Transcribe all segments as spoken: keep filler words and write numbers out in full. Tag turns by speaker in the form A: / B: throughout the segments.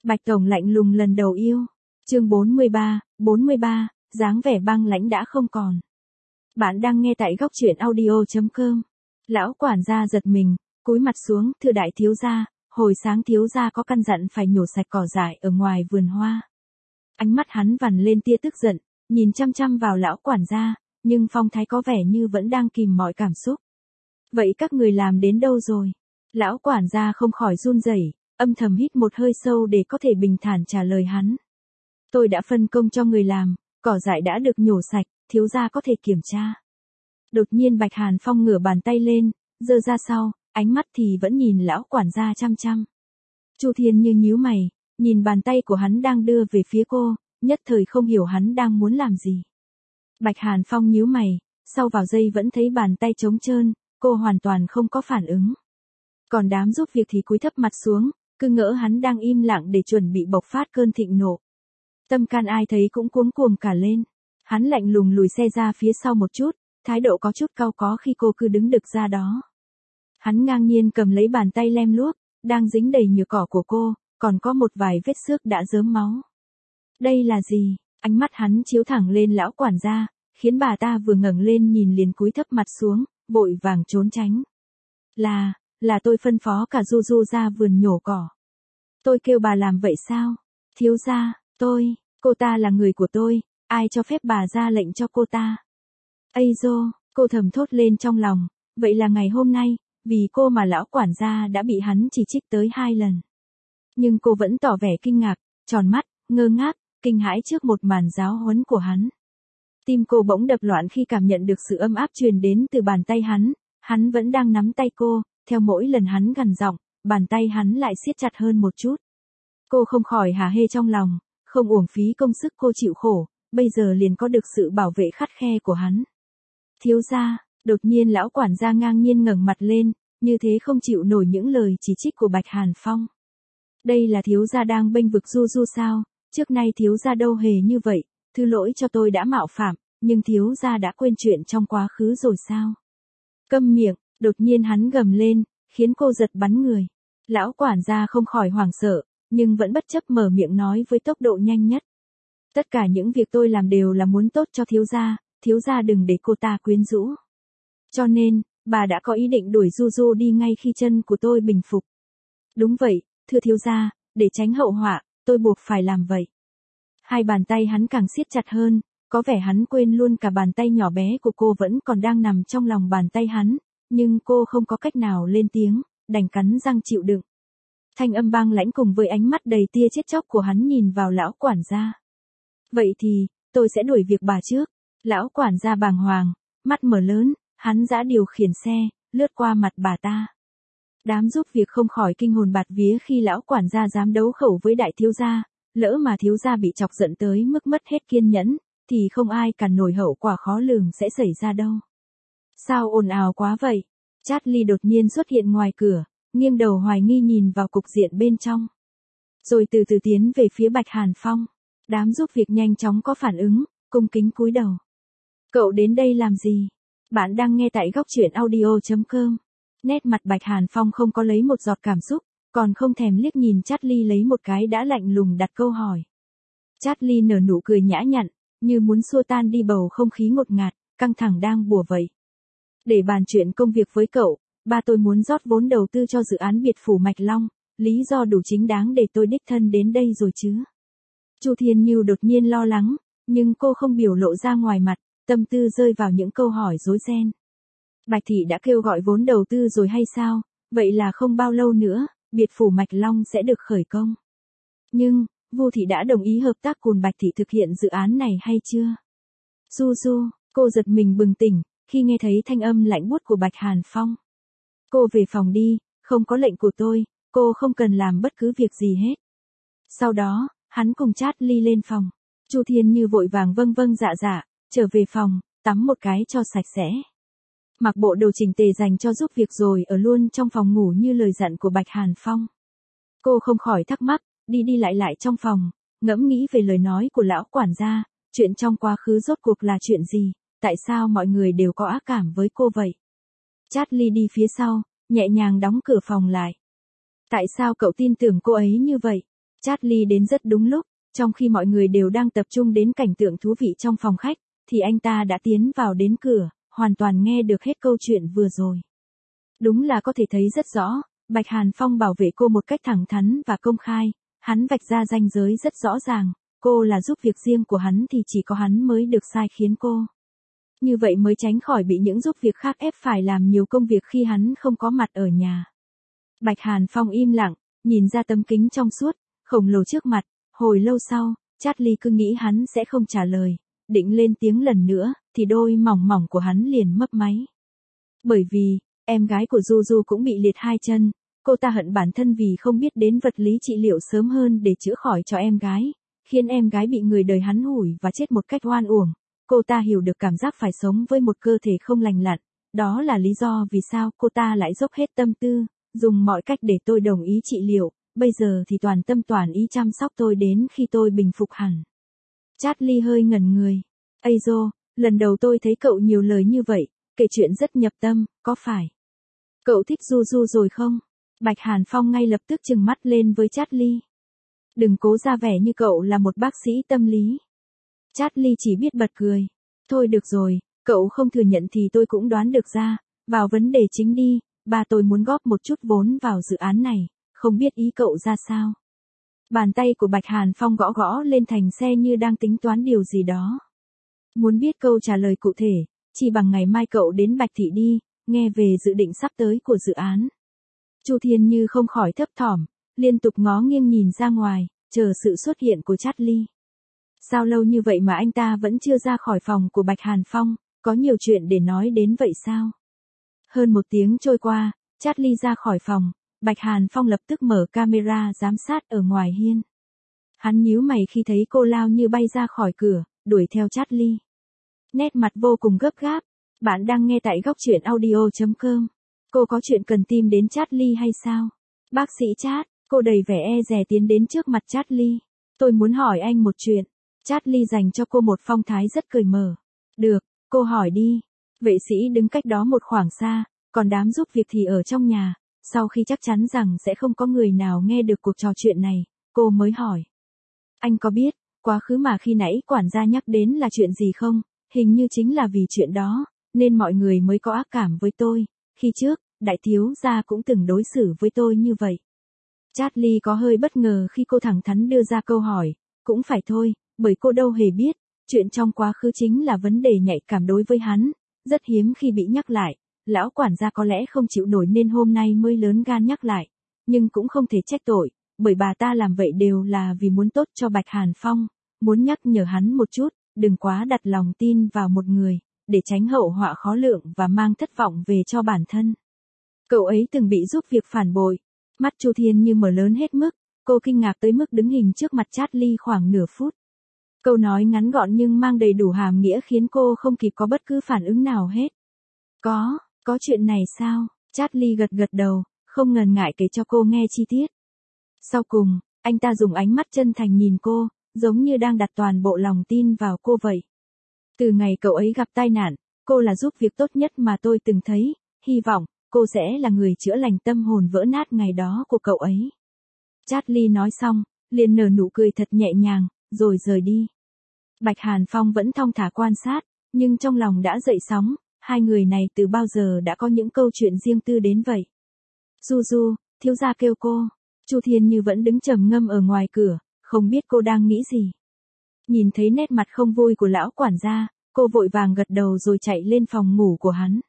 A: Bạch Tổng lạnh lùng lần đầu yêu. Chương bốn mươi ba, bốn mươi ba, dáng vẻ băng lãnh đã không còn. Bạn đang nghe tại góc truyện audio chấm com. Lão quản gia giật mình, cúi mặt xuống, thưa đại thiếu gia, hồi sáng thiếu gia có căn dặn phải nhổ sạch cỏ dại ở ngoài vườn hoa. Ánh mắt hắn vằn lên tia tức giận, nhìn chăm chăm vào lão quản gia, nhưng phong thái có vẻ như vẫn đang kìm mọi cảm xúc. Vậy các người làm đến đâu rồi? Lão quản gia không khỏi run rẩy, âm thầm hít một hơi sâu để có thể bình thản trả lời hắn. Tôi đã phân công cho người làm, cỏ dại đã được nhổ sạch, thiếu gia có thể kiểm tra. Đột nhiên Bạch Hàn Phong ngửa bàn tay lên, giơ ra sau, ánh mắt thì vẫn nhìn lão quản gia chăm chăm. Chu Thiên Như nhíu mày, nhìn bàn tay của hắn đang đưa về phía cô, nhất thời không hiểu hắn đang muốn làm gì. Bạch Hàn Phong nhíu mày, sau vào giây vẫn thấy bàn tay trống trơn, cô hoàn toàn không có phản ứng. Còn đám giúp việc thì cúi thấp mặt xuống, cứ ngỡ hắn đang im lặng để chuẩn bị bộc phát cơn thịnh nộ. Tâm can ai thấy cũng cuống cuồng cả lên. Hắn lạnh lùng lùi xe ra phía sau một chút, thái độ có chút cau có khi cô cứ đứng đực ra đó. Hắn ngang nhiên cầm lấy bàn tay lem luốc, đang dính đầy nhựa cỏ của cô, còn có một vài vết xước đã rớm máu. Đây là gì? Ánh mắt hắn chiếu thẳng lên lão quản gia, khiến bà ta vừa ngẩng lên nhìn liền cúi thấp mặt xuống, vội vàng trốn tránh. Là, là tôi phân phó cả Du Du ra vườn nhổ cỏ. Tôi kêu bà làm vậy sao? Thiếu gia, tôi, cô ta là người của tôi, ai cho phép bà ra lệnh cho cô ta? Ây dô, cô thầm thốt lên trong lòng, vậy là ngày hôm nay, vì cô mà lão quản gia đã bị hắn chỉ trích tới hai lần. Nhưng cô vẫn tỏ vẻ kinh ngạc, tròn mắt, ngơ ngác, kinh hãi trước một màn giáo huấn của hắn. Tim cô bỗng đập loạn khi cảm nhận được sự ấm áp truyền đến từ bàn tay hắn, hắn vẫn đang nắm tay cô, theo mỗi lần hắn gằn giọng, bàn tay hắn lại siết chặt hơn một chút. Cô không khỏi hả hê trong lòng, không uổng phí công sức cô chịu khổ, bây giờ liền có được sự bảo vệ khắt khe của hắn. Thiếu gia, đột nhiên lão quản gia ngang nhiên ngẩng mặt lên, như thế không chịu nổi những lời chỉ trích của Bạch Hàn Phong. Đây là thiếu gia đang bênh vực Du Du sao? Trước nay thiếu gia đâu hề như vậy, thứ lỗi cho tôi đã mạo phạm, nhưng thiếu gia đã quên chuyện trong quá khứ rồi sao? Câm miệng, đột nhiên hắn gầm lên, khiến cô giật bắn người. Lão quản gia không khỏi hoảng sợ, nhưng vẫn bất chấp mở miệng nói với tốc độ nhanh nhất. Tất cả những việc tôi làm đều là muốn tốt cho thiếu gia, thiếu gia đừng để cô ta quyến rũ. Cho nên, bà đã có ý định đuổi Du Du đi ngay khi chân của tôi bình phục. Đúng vậy, thưa thiếu gia, để tránh hậu họa, tôi buộc phải làm vậy. Hai bàn tay hắn càng siết chặt hơn, có vẻ hắn quên luôn cả bàn tay nhỏ bé của cô vẫn còn đang nằm trong lòng bàn tay hắn, nhưng cô không có cách nào lên tiếng, đành cắn răng chịu đựng. Thanh âm băng lãnh cùng với ánh mắt đầy tia chết chóc của hắn nhìn vào lão quản gia. Vậy thì, tôi sẽ đuổi việc bà trước. Lão quản gia bàng hoàng, mắt mở lớn, hắn giã điều khiển xe, lướt qua mặt bà ta. Đám giúp việc không khỏi kinh hồn bạt vía khi lão quản gia dám đấu khẩu với đại thiếu gia, lỡ mà thiếu gia bị chọc giận tới mức mất hết kiên nhẫn, thì không ai cản nổi hậu quả khó lường sẽ xảy ra đâu. Sao ồn ào quá vậy? Charlie đột nhiên xuất hiện ngoài cửa, nghiêng đầu hoài nghi nhìn vào cục diện bên trong. Rồi từ từ tiến về phía Bạch Hàn Phong. Đám giúp việc nhanh chóng có phản ứng, cung kính cúi đầu. Cậu đến đây làm gì? Bạn đang nghe tại góc truyện audio chấm com. Nét mặt Bạch Hàn Phong không có lấy một giọt cảm xúc, còn không thèm liếc nhìn Charlie lấy một cái đã lạnh lùng đặt câu hỏi. Charlie nở nụ cười nhã nhặn, như muốn xua tan đi bầu không khí ngột ngạt, căng thẳng đang bủa vây. Để bàn chuyện công việc với cậu, ba tôi muốn rót vốn đầu tư cho dự án biệt phủ Mạch Long, lý do đủ chính đáng để tôi đích thân đến đây rồi chứ. Chu Thiên Như đột nhiên lo lắng, nhưng cô không biểu lộ ra ngoài mặt, tâm tư rơi vào những câu hỏi rối ren. Bạch Thị đã kêu gọi vốn đầu tư rồi hay sao? Vậy là không bao lâu nữa, biệt phủ Mạch Long sẽ được khởi công. Nhưng, Vu Thị đã đồng ý hợp tác cùng Bạch Thị thực hiện dự án này hay chưa? Du Du, cô giật mình bừng tỉnh, khi nghe thấy thanh âm lạnh buốt của Bạch Hàn Phong. Cô về phòng đi, không có lệnh của tôi, cô không cần làm bất cứ việc gì hết. Sau đó, hắn cùng Charlie lên phòng. Chu Thiên Như vội vàng vâng vâng dạ dạ, trở về phòng, tắm một cái cho sạch sẽ. Mặc bộ đồ chỉnh tề dành cho giúp việc rồi ở luôn trong phòng ngủ như lời dặn của Bạch Hàn Phong. Cô không khỏi thắc mắc, đi đi lại lại trong phòng, ngẫm nghĩ về lời nói của lão quản gia, chuyện trong quá khứ rốt cuộc là chuyện gì, tại sao mọi người đều có ác cảm với cô vậy. Charlie đi phía sau, nhẹ nhàng đóng cửa phòng lại. Tại sao cậu tin tưởng cô ấy như vậy? Charlie đến rất đúng lúc, trong khi mọi người đều đang tập trung đến cảnh tượng thú vị trong phòng khách, thì anh ta đã tiến vào đến cửa, hoàn toàn nghe được hết câu chuyện vừa rồi. Đúng là có thể thấy rất rõ, Bạch Hàn Phong bảo vệ cô một cách thẳng thắn và công khai, hắn vạch ra ranh giới rất rõ ràng, cô là giúp việc riêng của hắn thì chỉ có hắn mới được sai khiến cô. Như vậy mới tránh khỏi bị những giúp việc khác ép phải làm nhiều công việc khi hắn không có mặt ở nhà. Bạch Hàn Phong im lặng, nhìn ra tấm kính trong suốt, khổng lồ trước mặt, hồi lâu sau, Charlie cứ nghĩ hắn sẽ không trả lời, định lên tiếng lần nữa, thì đôi mỏng mỏng của hắn liền mấp máy. Bởi vì, em gái của Du Du cũng bị liệt hai chân, cô ta hận bản thân vì không biết đến vật lý trị liệu sớm hơn để chữa khỏi cho em gái, khiến em gái bị người đời hắn hủi và chết một cách oan uổng. Cô ta hiểu được cảm giác phải sống với một cơ thể không lành lặn, đó là lý do vì sao cô ta lại dốc hết tâm tư, dùng mọi cách để tôi đồng ý trị liệu, bây giờ thì toàn tâm toàn ý chăm sóc tôi đến khi tôi bình phục hẳn. Charlie hơi ngẩn người. Ây dô, lần đầu tôi thấy cậu nhiều lời như vậy, kể chuyện rất nhập tâm, có phải? Cậu thích Du Du rồi không? Bạch Hàn Phong ngay lập tức trừng mắt lên với Charlie. Đừng cố ra vẻ như cậu là một bác sĩ tâm lý. Charlie chỉ biết bật cười. Thôi được rồi, cậu không thừa nhận thì tôi cũng đoán được ra, vào vấn đề chính đi, ba tôi muốn góp một chút vốn vào dự án này, không biết ý cậu ra sao. Bàn tay của Bạch Hàn Phong gõ gõ lên thành xe như đang tính toán điều gì đó. Muốn biết câu trả lời cụ thể, chỉ bằng ngày mai cậu đến Bạch Thị đi, nghe về dự định sắp tới của dự án. Chu Thiên Như không khỏi thấp thỏm, liên tục ngó nghiêng nhìn ra ngoài, chờ sự xuất hiện của Charlie. Sao lâu như vậy mà anh ta vẫn chưa ra khỏi phòng của Bạch Hàn Phong, có nhiều chuyện để nói đến vậy sao? Hơn một tiếng trôi qua, Charlie ra khỏi phòng, Bạch Hàn Phong lập tức mở camera giám sát ở ngoài hiên. Hắn nhíu mày khi thấy cô lao như bay ra khỏi cửa, đuổi theo Charlie. Nét mặt vô cùng gấp gáp. Bạn đang nghe tại góc truyện audio chấm com. Cô có chuyện cần tìm đến Charlie hay sao? Bác sĩ Chát, cô đầy vẻ e dè tiến đến trước mặt Charlie. Tôi muốn hỏi anh một chuyện. Charlie dành cho cô một phong thái rất cởi mở. Được, cô hỏi đi. Vệ sĩ đứng cách đó một khoảng xa, còn đám giúp việc thì ở trong nhà. Sau khi chắc chắn rằng sẽ không có người nào nghe được cuộc trò chuyện này, cô mới hỏi. Anh có biết, quá khứ mà khi nãy quản gia nhắc đến là chuyện gì không? Hình như chính là vì chuyện đó, nên mọi người mới có ác cảm với tôi. Khi trước, đại thiếu gia cũng từng đối xử với tôi như vậy. Charlie có hơi bất ngờ khi cô thẳng thắn đưa ra câu hỏi. Cũng phải thôi, bởi cô đâu hề biết, chuyện trong quá khứ chính là vấn đề nhạy cảm đối với hắn, rất hiếm khi bị nhắc lại. Lão quản gia có lẽ không chịu nổi nên hôm nay mới lớn gan nhắc lại, nhưng cũng không thể trách tội, bởi bà ta làm vậy đều là vì muốn tốt cho Bạch Hàn Phong, muốn nhắc nhở hắn một chút, đừng quá đặt lòng tin vào một người, để tránh hậu họa khó lượng và mang thất vọng về cho bản thân. Cậu ấy từng bị giúp việc phản bội, mắt Chu Thiên Như mở lớn hết mức, cô kinh ngạc tới mức đứng hình trước mặt Charlie khoảng nửa phút. Câu nói ngắn gọn nhưng mang đầy đủ hàm nghĩa khiến cô không kịp có bất cứ phản ứng nào hết. Có, có chuyện này sao? Charlie gật gật đầu, không ngần ngại kể cho cô nghe chi tiết. Sau cùng, anh ta dùng ánh mắt chân thành nhìn cô, giống như đang đặt toàn bộ lòng tin vào cô vậy. Từ ngày cậu ấy gặp tai nạn, cô là giúp việc tốt nhất mà tôi từng thấy, hy vọng, cô sẽ là người chữa lành tâm hồn vỡ nát ngày đó của cậu ấy. Charlie nói xong, liền nở nụ cười thật nhẹ nhàng, rồi rời đi. Bạch Hàn Phong vẫn thong thả quan sát, nhưng trong lòng đã dậy sóng, hai người này từ bao giờ đã có những câu chuyện riêng tư đến vậy. Du Du, thiếu gia kêu cô. Chu Thiên Như vẫn đứng trầm ngâm ở ngoài cửa, không biết cô đang nghĩ gì. Nhìn thấy nét mặt không vui của lão quản gia, cô vội vàng gật đầu rồi chạy lên phòng ngủ của hắn.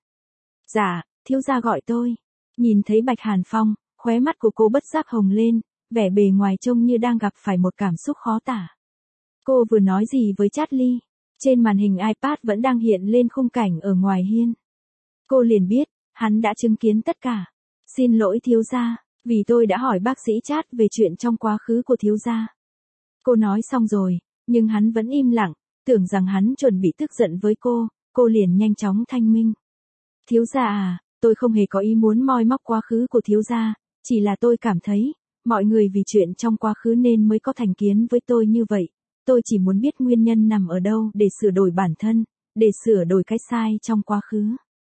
A: Dạ, thiếu gia gọi tôi. Nhìn thấy Bạch Hàn Phong, khóe mắt của cô bất giác hồng lên, vẻ bề ngoài trông như đang gặp phải một cảm xúc khó tả. Cô vừa nói gì với Charlie? Trên màn hình iPad vẫn đang hiện lên khung cảnh ở ngoài hiên. Cô liền biết, hắn đã chứng kiến tất cả. Xin lỗi thiếu gia, vì tôi đã hỏi bác sĩ Chát về chuyện trong quá khứ của thiếu gia. Cô nói xong rồi, nhưng hắn vẫn im lặng, tưởng rằng hắn chuẩn bị tức giận với cô, cô liền nhanh chóng thanh minh. Thiếu gia à, tôi không hề có ý muốn moi móc quá khứ của thiếu gia, chỉ là tôi cảm thấy, mọi người vì chuyện trong quá khứ nên mới có thành kiến với tôi như vậy. Tôi chỉ muốn biết nguyên nhân nằm ở đâu để sửa đổi bản thân, để sửa đổi cái sai trong quá khứ.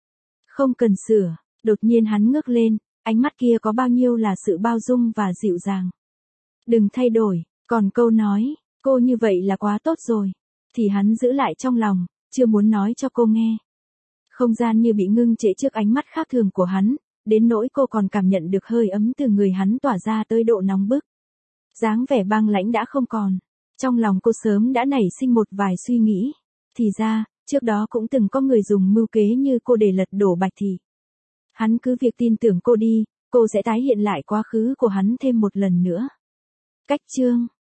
A: Không cần sửa, đột nhiên hắn ngước lên, ánh mắt kia có bao nhiêu là sự bao dung và dịu dàng. Đừng thay đổi, còn câu nói, cô như vậy là quá tốt rồi, thì hắn giữ lại trong lòng, chưa muốn nói cho cô nghe. Không gian như bị ngưng trệ trước ánh mắt khác thường của hắn, đến nỗi cô còn cảm nhận được hơi ấm từ người hắn tỏa ra tới độ nóng bức. Dáng vẻ băng lãnh đã không còn. Trong lòng cô sớm đã nảy sinh một vài suy nghĩ. Thì ra, trước đó cũng từng có người dùng mưu kế như cô để lật đổ Bạch Thị. Hắn cứ việc tin tưởng cô đi, cô sẽ tái hiện lại quá khứ của hắn thêm một lần nữa. Cách chương